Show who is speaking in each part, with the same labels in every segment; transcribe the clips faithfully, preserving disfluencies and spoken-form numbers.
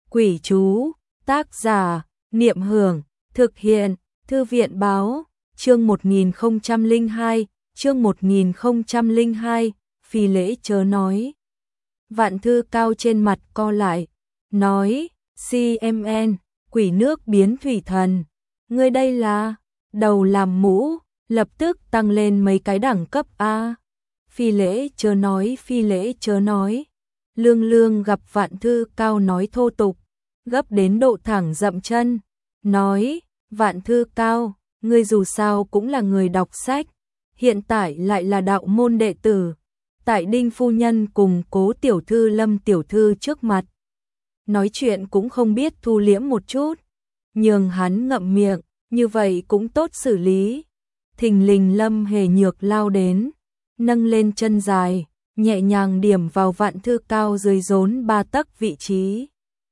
Speaker 1: Quỷ chú, tác giả, Niệm Hưởng, thực hiện, Thư viện báo, chương một nghìn không trăm lẻ hai, chương một nghìn không trăm lẻ hai, Phi Lễ chớ nói. Vạn Thư Cao trên mặt co lại, nói, xê em en, quỷ nước biến thủy thần, ngươi đây là, đầu làm mũ, lập tức tăng lên mấy cái đẳng cấp a. Phi Lễ chớ nói, Phi Lễ chớ nói. Lương Lương gặp Vạn Thư Cao nói thô tục, gấp đến độ thẳng dậm chân, nói, Vạn Thư Cao, ngươi dù sao cũng là người đọc sách, hiện tại lại là đạo môn đệ tử, tại Đinh phu nhân cùng Cố tiểu thư Lâm tiểu thư trước mặt, nói chuyện cũng không biết thu liễm một chút, nhường hắn ngậm miệng, như vậy cũng tốt xử lý. Thình lình Lâm Hề Nhược lao đến, nâng lên chân dài, nhẹ nhàng điểm vào Vạn Thư Cao dưới rốn ba tấc vị trí.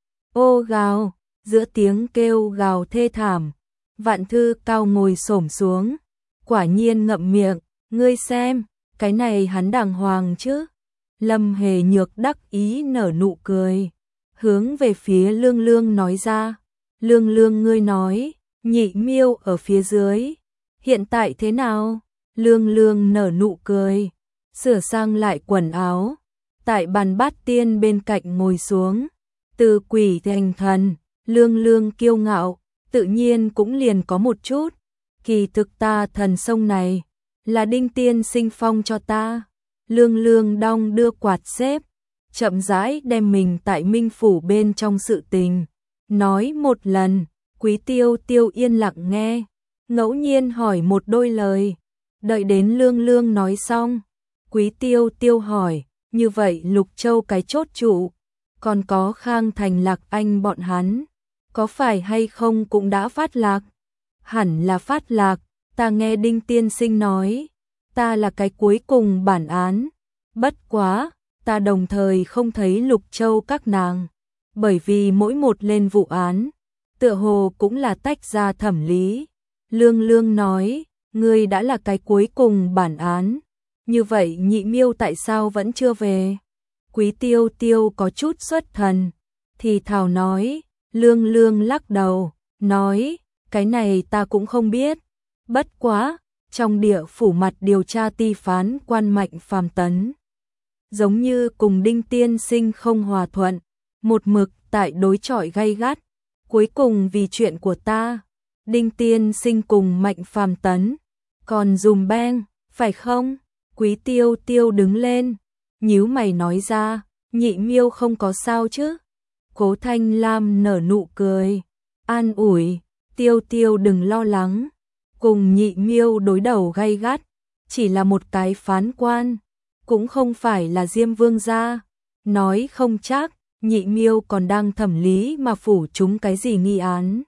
Speaker 1: Ô gào, giữa tiếng kêu gào thê thảm, Vạn Thư Cao ngồi xổm xuống, quả nhiên ngậm miệng, ngươi xem, cái này hắn đàng hoàng chứ. Lâm Hề Nhược đắc ý nở nụ cười, hướng về phía Lương Lương nói ra, Lương Lương ngươi nói, Nhị Miêu ở phía dưới, hiện tại thế nào? Lương Lương nở nụ cười, sửa sang lại quần áo, tại bàn bát tiên bên cạnh ngồi xuống, từ quỷ thành thần, Lương Lương kiêu ngạo, tự nhiên cũng liền có một chút, kỳ thực ta thần sông này, là Đinh tiên sinh phong cho ta. Lương Lương đong đưa quạt xếp, chậm rãi đem mình tại Minh phủ bên trong sự tình, nói một lần, Quý Tiêu Tiêu yên lặng nghe, ngẫu nhiên hỏi một đôi lời, đợi đến Lương Lương nói xong, Quý Tiêu Tiêu hỏi, như vậy Lục Châu cái chốt trụ, còn có Khang Thành Lạc Anh bọn hắn, có phải hay không cũng đã phát lạc? Hẳn là phát lạc, ta nghe Đinh tiên sinh nói, ta là cái cuối cùng bản án, bất quá, ta đồng thời không thấy Lục Châu các nàng, bởi vì mỗi một lên vụ án, tựa hồ cũng là tách ra thẩm lý. Lương Lương nói, ngươi đã là cái cuối cùng bản án, như vậy Nhị Miêu tại sao vẫn chưa về? Quý Tiêu Tiêu có chút xuất thần, thì thào nói, Lương Lương lắc đầu, nói, cái này ta cũng không biết, bất quá, trong địa phủ mặt điều tra ti phán quan Mạnh Phàm Tấn, giống như cùng Đinh tiên sinh không hòa thuận, một mực tại đối chọi gay gắt, cuối cùng vì chuyện của ta, Đinh tiên sinh cùng Mạnh Phàm Tấn, còn dùm beng, phải không? Quý Tiêu Tiêu đứng lên, nhíu mày nói ra, Nhị Miêu không có sao chứ? Cố Thanh Lam nở nụ cười, an ủi, Tiêu Tiêu đừng lo lắng, cùng Nhị Miêu đối đầu gay gắt, chỉ là một cái phán quan, cũng không phải là Diêm Vương gia, nói không chắc, Nhị Miêu còn đang thẩm lý mà phủ chúng cái gì nghi án.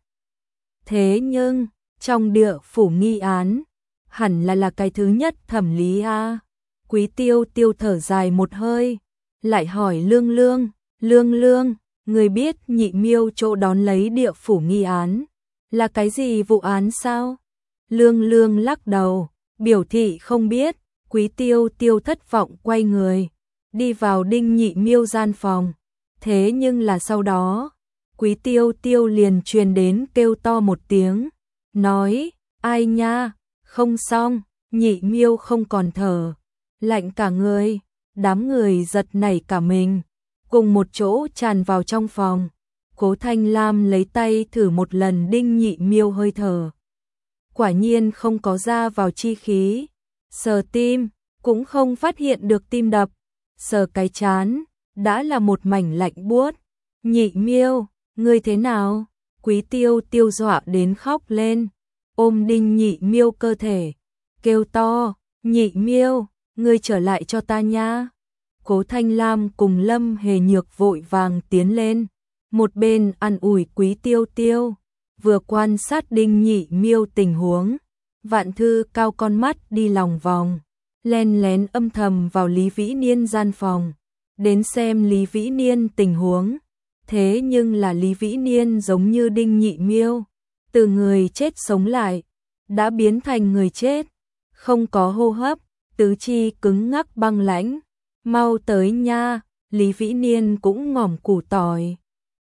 Speaker 1: Thế nhưng, trong địa phủ nghi án, hẳn là là cái thứ nhất thẩm lý a. Quý Tiêu Tiêu thở dài một hơi, lại hỏi Lương Lương, Lương Lương, người biết Nhị Miêu chỗ đón lấy địa phủ nghi án, là cái gì vụ án sao? Lương Lương lắc đầu, biểu thị không biết. Quý Tiêu Tiêu thất vọng quay người, đi vào Đinh Nhị Miêu gian phòng, thế nhưng là sau đó, Quý Tiêu Tiêu liền truyền đến kêu to một tiếng, nói, ai nha, không xong, Nhị Miêu không còn thở, lạnh cả người, đám người giật nảy cả mình, cùng một chỗ tràn vào trong phòng. Cố Thanh Lam lấy tay thử một lần Đinh Nhị Miêu hơi thở, quả nhiên không có ra vào chi khí, sờ tim, cũng không phát hiện được tim đập, sờ cái chán, đã là một mảnh lạnh buốt. Nhị Miêu, ngươi thế nào? Quý Tiêu Tiêu dọa đến khóc lên, ôm Đinh Nhị Miêu cơ thể, kêu to, Nhị Miêu, ngươi trở lại cho ta nha. Cố Thanh Lam cùng Lâm Hề Nhược vội vàng tiến lên, một bên an ủi Quý Tiêu Tiêu, vừa quan sát Đinh Nhị Miêu tình huống. Vạn Thư Cao con mắt đi lòng vòng, len lén âm thầm vào Lý Vĩ Niên gian phòng, đến xem Lý Vĩ Niên tình huống. Thế nhưng là Lý Vĩ Niên giống như Đinh Nhị Miêu, từ người chết sống lại, đã biến thành người chết, không có hô hấp, tứ chi cứng ngắc băng lãnh. Mau tới nha, Lý Vĩ Niên cũng ngỏm củ tỏi,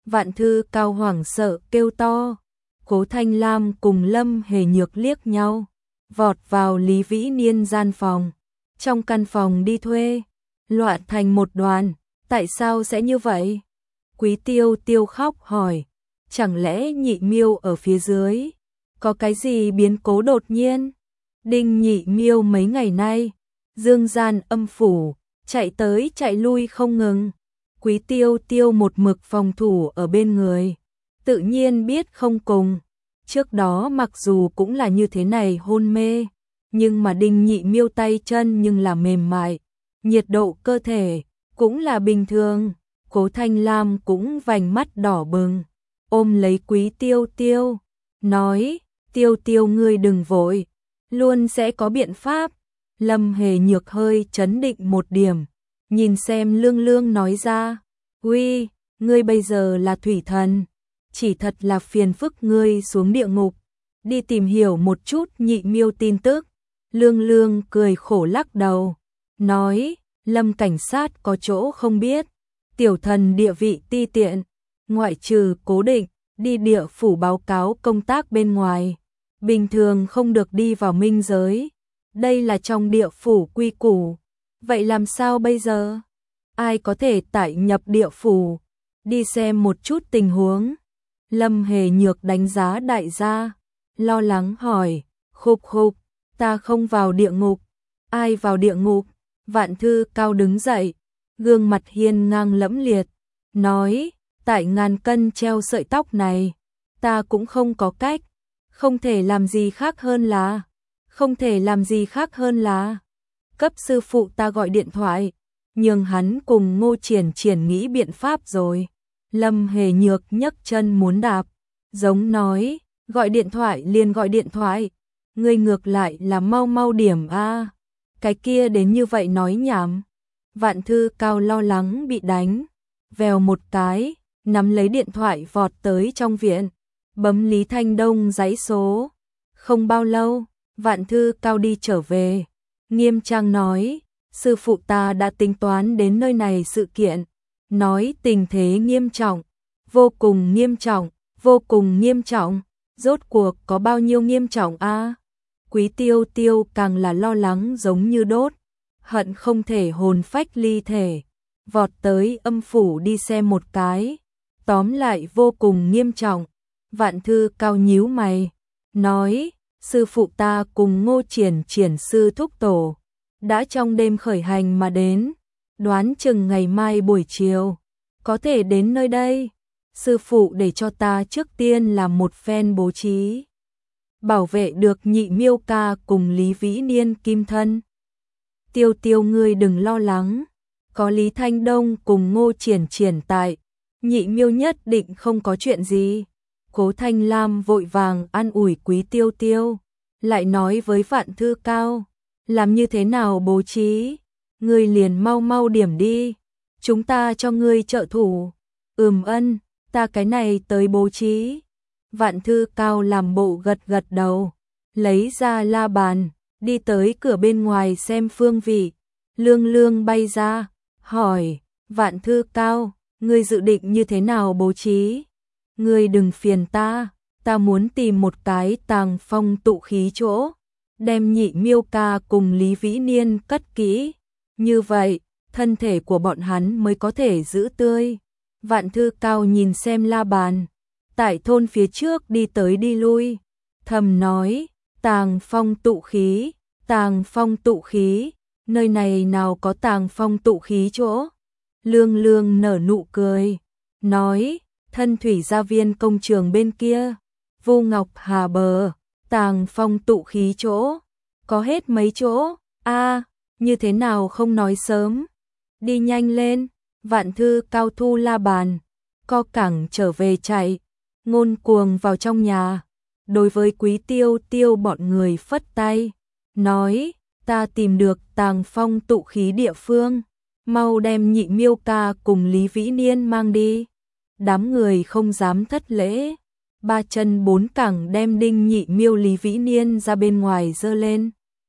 Speaker 1: Vạn Thư Cao hoảng sợ kêu to. Cố Thanh Lam cùng Lâm Hề Nhược liếc nhau, vọt vào Lý Vĩ Niên gian phòng. Trong căn phòng đi thuê, loạn thành một đoàn, tại sao sẽ như vậy? Quý Tiêu Tiêu khóc hỏi, chẳng lẽ Nhị Miêu ở phía dưới? Có cái gì biến cố đột nhiên? Đinh Nhị Miêu mấy ngày nay, dương gian âm phủ, chạy tới chạy lui không ngừng. Quý Tiêu Tiêu một mực phòng thủ ở bên người, tự nhiên biết không cùng. Trước đó mặc dù cũng là như thế này hôn mê, nhưng mà Đinh Nhị Miêu tay chân nhưng là mềm mại, nhiệt độ cơ thể cũng là bình thường. Cố Thanh Lam cũng vành mắt đỏ bừng, ôm lấy Quý Tiêu Tiêu, nói, Tiêu Tiêu ngươi đừng vội, luôn sẽ có biện pháp. Lâm Hề Nhược hơi chấn định một điểm, nhìn xem Lương Lương nói ra, uy, ngươi bây giờ là thủy thần, chỉ thật là phiền phức ngươi xuống địa ngục, đi tìm hiểu một chút Nhị Miêu tin tức. Lương Lương cười khổ lắc đầu, nói, Lâm cảnh sát có chỗ không biết, tiểu thần địa vị ti tiện, ngoại trừ cố định, đi địa phủ báo cáo công tác bên ngoài, bình thường không được đi vào minh giới, đây là trong địa phủ quy củ, vậy làm sao bây giờ? Ai có thể tải nhập địa phủ, đi xem một chút tình huống. Lâm Hề Nhược đánh giá đại gia, lo lắng hỏi, khục khục, ta không vào địa ngục, ai vào địa ngục? Vạn Thư Cao đứng dậy, gương mặt hiên ngang lẫm liệt, nói, tại ngàn cân treo sợi tóc này, ta cũng không có cách, không thể làm gì khác hơn là, không thể làm gì khác hơn là, cấp sư phụ ta gọi điện thoại, nhưng hắn cùng Ngô Triển Triển nghĩ biện pháp rồi. Lâm Hề Nhược nhấc chân muốn đạp, giống nói, gọi điện thoại liền gọi điện thoại, ngươi ngược lại là mau mau điểm a, cái kia đến như vậy nói nhảm. Vạn Thư Cao lo lắng bị đánh, vèo một cái, nắm lấy điện thoại vọt tới trong viện, bấm Lý Thanh Đông dãy số. Không bao lâu, Vạn Thư Cao đi trở về, nghiêm trang nói, sư phụ ta đã tính toán đến nơi này sự kiện, nói tình thế nghiêm trọng, vô cùng nghiêm trọng, vô cùng nghiêm trọng, rốt cuộc có bao nhiêu nghiêm trọng a? Quý Tiêu Tiêu càng là lo lắng giống như đốt, hận không thể hồn phách ly thể, vọt tới âm phủ đi xem một cái, tóm lại vô cùng nghiêm trọng. Vạn Thư Cao nhíu mày, nói, sư phụ ta cùng Ngô Triển Triển sư thúc tổ, đã trong đêm khởi hành mà đến, đoán chừng ngày mai buổi chiều, có thể đến nơi đây, sư phụ để cho ta trước tiên làm một phen bố trí, bảo vệ được Nhị Miêu ca cùng Lý Vĩ Niên kim thân. Tiêu Tiêu ngươi đừng lo lắng, có Lý Thanh Đông cùng Ngô Triển Triển tại, Nhị Miêu nhất định không có chuyện gì. Cố Thanh Lam vội vàng an ủi Quý Tiêu Tiêu, lại nói với Vạn Thư Cao, làm như thế nào bố trí, ngươi liền mau mau điểm đi, chúng ta cho ngươi trợ thủ. Ừm ân, ta cái này tới bố trí. Vạn Thư Cao làm bộ gật gật đầu, lấy ra la bàn, đi tới cửa bên ngoài xem phương vị. Lương Lương bay ra, hỏi, Vạn Thư Cao, ngươi dự định như thế nào bố trí? Ngươi đừng phiền ta, ta muốn tìm một cái tàng phong tụ khí chỗ, đem Nhị Miêu ca cùng Lý Vĩ Niên cất kỹ, như vậy, thân thể của bọn hắn mới có thể giữ tươi. Vạn Thư Cao nhìn xem la bàn, tại thôn phía trước đi tới đi lui, thầm nói, tàng phong tụ khí, tàng phong tụ khí, nơi này nào có tàng phong tụ khí chỗ? Lương Lương nở nụ cười, nói, thân thủy gia viên công trường bên kia, Vu Ngọc Hà bờ, tàng phong tụ khí chỗ, có hết mấy chỗ, a như thế nào không nói sớm, đi nhanh lên. Vạn Thư Cao thu la bàn, co cẳng trở về chạy, ngôn cuồng vào trong nhà, đối với Quý Tiêu Tiêu bọn người phất tay, nói, ta tìm được tàng phong tụ khí địa phương, mau đem Nhị Miêu ca cùng Lý Vĩ Niên mang đi. Đám người không dám thất lễ, ba chân bốn cẳng đem Đinh Nhị Miêu Lý Vĩ Niên ra bên ngoài giơ lên.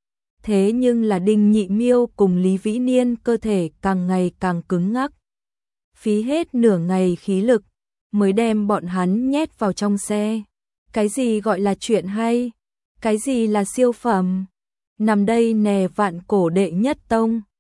Speaker 1: Thế nhưng là Đinh Nhị Miêu cùng Lý Vĩ Niên cơ thể càng ngày càng cứng ngắc, phí hết nửa ngày khí lực mới đem bọn hắn nhét vào trong xe. Cái gì gọi là chuyện hay? Cái gì là siêu phẩm? Nằm đây nè vạn cổ đệ nhất tông.